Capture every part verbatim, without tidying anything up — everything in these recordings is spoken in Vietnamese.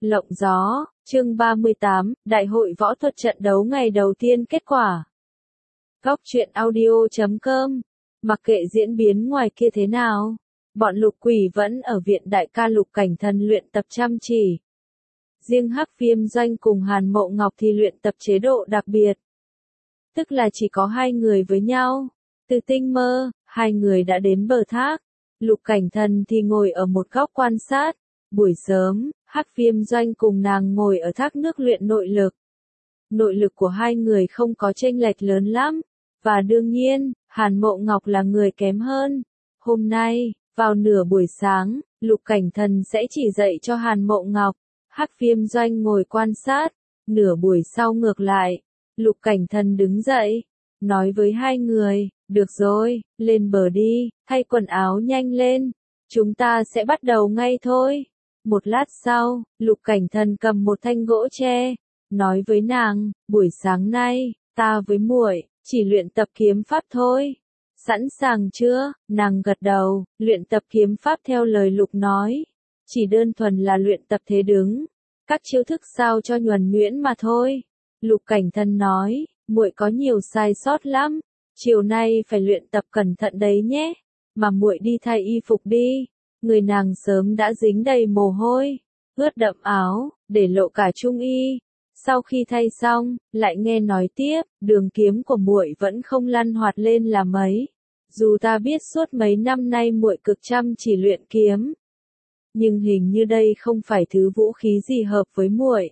Lộng gió, chương ba mươi tám, Đại hội võ thuật trận đấu ngày đầu tiên kết quả. Góc truyện audio chấm com. Mặc kệ diễn biến ngoài kia thế nào, bọn Lục Quỷ vẫn ở viện đại ca Lục Cảnh Thần luyện tập chăm chỉ. Riêng Hắc Viêm Doanh cùng Hàn Mộ Ngọc thì luyện tập chế độ đặc biệt. Tức là chỉ có hai người với nhau. Từ tinh mơ, hai người đã đến bờ thác. Lục Cảnh Thần thì ngồi ở một góc quan sát. Buổi sớm, Hắc Viêm Doanh cùng nàng ngồi ở thác nước luyện nội lực. Nội lực của hai người không có chênh lệch lớn lắm. Và đương nhiên, Hàn Mộ Ngọc là người kém hơn. Hôm nay, vào nửa buổi sáng, Lục Cảnh Thần sẽ chỉ dạy cho Hàn Mộ Ngọc. Hắc Viêm Doanh ngồi quan sát. Nửa buổi sau ngược lại, Lục Cảnh Thần đứng dậy, nói với hai người, được rồi, lên bờ đi, thay quần áo nhanh lên. Chúng ta sẽ bắt đầu ngay thôi. Một lát sau, Lục Cảnh Thần cầm một thanh gỗ tre, nói với nàng, buổi sáng nay, ta với muội chỉ luyện tập kiếm pháp thôi. Sẵn sàng chưa? Nàng gật đầu, luyện tập kiếm pháp theo lời Lục nói. Chỉ đơn thuần là luyện tập thế đứng. Các chiêu thức sao cho nhuần nhuyễn mà thôi. Lục Cảnh Thần nói, muội có nhiều sai sót lắm. Chiều nay phải luyện tập cẩn thận đấy nhé. Mà muội đi thay y phục đi. Người nàng sớm đã dính đầy mồ hôi, ướt đẫm áo, để lộ cả trung y. Sau khi thay xong, lại nghe nói tiếp, đường kiếm của muội vẫn không lăn hoạt lên là mấy. Dù ta biết suốt mấy năm nay muội cực chăm chỉ luyện kiếm, nhưng hình như đây không phải thứ vũ khí gì hợp với muội.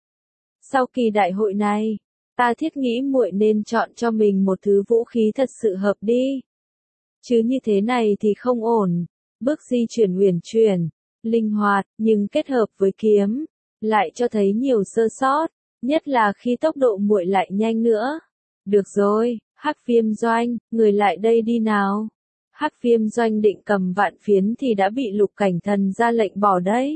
Sau kỳ đại hội này, ta thiết nghĩ muội nên chọn cho mình một thứ vũ khí thật sự hợp đi. Chứ như thế này thì không ổn. Bước di chuyển uyển chuyển, linh hoạt, nhưng kết hợp với kiếm, lại cho thấy nhiều sơ sót, nhất là khi tốc độ muội lại nhanh nữa. Được rồi, Hắc Viêm Doanh, người lại đây đi nào. Hắc Viêm Doanh định cầm vạn phiến thì đã bị Lục Cảnh Thần ra lệnh bỏ đấy.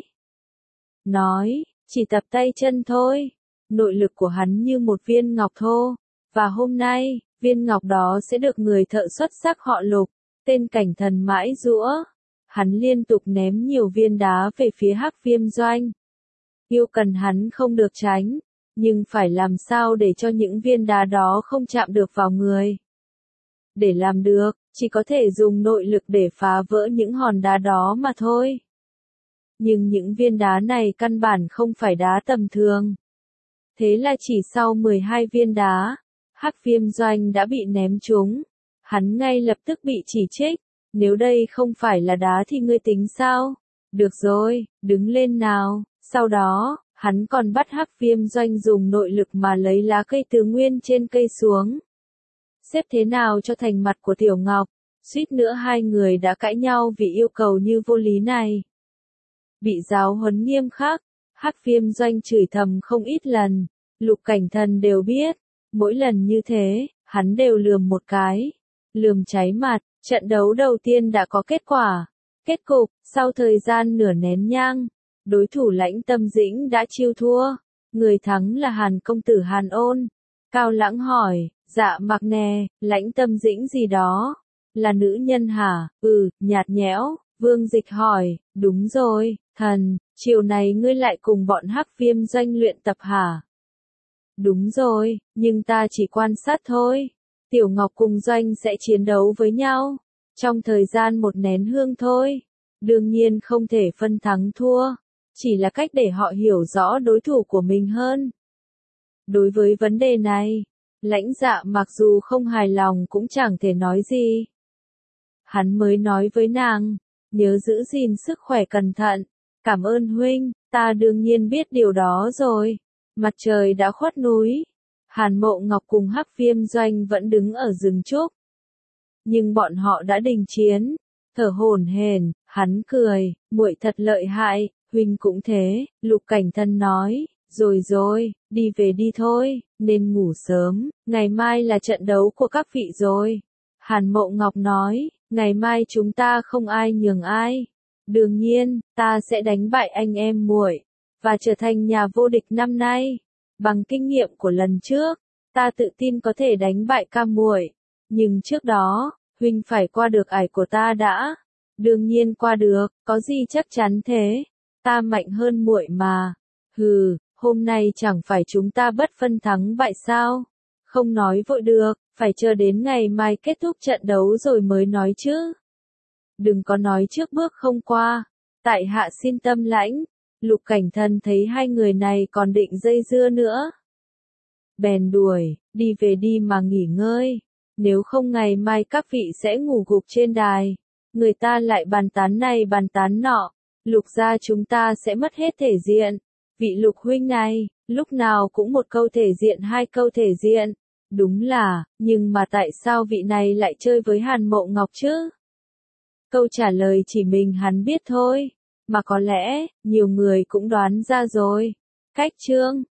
Nói, chỉ tập tay chân thôi. Nội lực của hắn như một viên ngọc thô, và hôm nay, viên ngọc đó sẽ được người thợ xuất sắc họ Lục, tên Cảnh Thần mãi giũa. Hắn liên tục ném nhiều viên đá về phía Hắc Viêm Doanh. Yêu cần hắn không được tránh, nhưng phải làm sao để cho những viên đá đó không chạm được vào người. Để làm được, chỉ có thể dùng nội lực để phá vỡ những hòn đá đó mà thôi. Nhưng những viên đá này căn bản không phải đá tầm thường. Thế là chỉ sau mười hai viên đá, Hắc Viêm Doanh đã bị ném trúng. Hắn ngay lập tức bị chỉ trích. Nếu đây không phải là đá thì ngươi tính sao? Được rồi, đứng lên nào. Sau đó, hắn còn bắt Hắc Viêm Doanh dùng nội lực mà lấy lá cây tứ nguyên trên cây xuống. Xếp thế nào cho thành mặt của Tiểu Ngọc? Suýt nữa hai người đã cãi nhau vì yêu cầu như vô lý này. Bị giáo huấn nghiêm khắc, Hắc Viêm Doanh chửi thầm không ít lần. Lục Cảnh Thần đều biết, mỗi lần như thế, hắn đều lườm một cái. Lườm cháy mặt. Trận đấu đầu tiên đã có kết quả. Kết cục, sau thời gian nửa nén nhang, đối thủ Lãnh Tâm Dĩnh đã chiêu thua. Người thắng là Hàn công tử Hàn Ôn. Cao Lãng hỏi, dạ mặc nè, Lãnh Tâm Dĩnh gì đó? Là nữ nhân hả? Ừ, nhạt nhẽo. Vương Dịch hỏi, đúng rồi, thần, chiều này ngươi lại cùng bọn Hắc Viêm Doanh luyện tập hả? Đúng rồi, nhưng ta chỉ quan sát thôi. Tiểu Ngọc cùng Doanh sẽ chiến đấu với nhau. Trong thời gian một nén hương thôi. Đương nhiên không thể phân thắng thua. Chỉ là cách để họ hiểu rõ đối thủ của mình hơn. Đối với vấn đề này, Lãnh Dạ mặc dù không hài lòng cũng chẳng thể nói gì. Hắn mới nói với nàng, nhớ giữ gìn sức khỏe cẩn thận. Cảm ơn huynh, ta đương nhiên biết điều đó rồi. Mặt trời đã khuất núi. Hàn Mộ Ngọc cùng Hắc Viêm Doanh vẫn đứng ở rừng trúc. Nhưng bọn họ đã đình chiến. Thở hổn hển, hắn cười, muội thật lợi hại, huynh cũng thế. Lục Cảnh Thần nói, rồi rồi, đi về đi thôi, nên ngủ sớm, ngày mai là trận đấu của các vị rồi. Hàn Mộ Ngọc nói, ngày mai chúng ta không ai nhường ai. Đương nhiên, ta sẽ đánh bại anh em muội và trở thành nhà vô địch năm nay. Bằng kinh nghiệm của lần trước, ta tự tin có thể đánh bại ca muội. Nhưng trước đó, huynh phải qua được ải của ta đã. Đương nhiên qua được, có gì chắc chắn thế. Ta mạnh hơn muội mà. Hừ, hôm nay chẳng phải chúng ta bất phân thắng bại sao? Không nói vội được, phải chờ đến ngày mai kết thúc trận đấu rồi mới nói chứ. Đừng có nói trước bước không qua. Tại hạ xin tâm lãnh. Lục Cảnh Thần thấy hai người này còn định dây dưa nữa. Bèn đuổi, đi về đi mà nghỉ ngơi. Nếu không ngày mai các vị sẽ ngủ gục trên đài. Người ta lại bàn tán này bàn tán nọ. Lục gia chúng ta sẽ mất hết thể diện. Vị Lục huynh này, lúc nào cũng một câu thể diện hai câu thể diện. Đúng là, nhưng mà tại sao vị này lại chơi với Hàn Mộ Ngọc chứ? Câu trả lời chỉ mình hắn biết thôi. Mà có lẽ, nhiều người cũng đoán ra rồi. Cách chương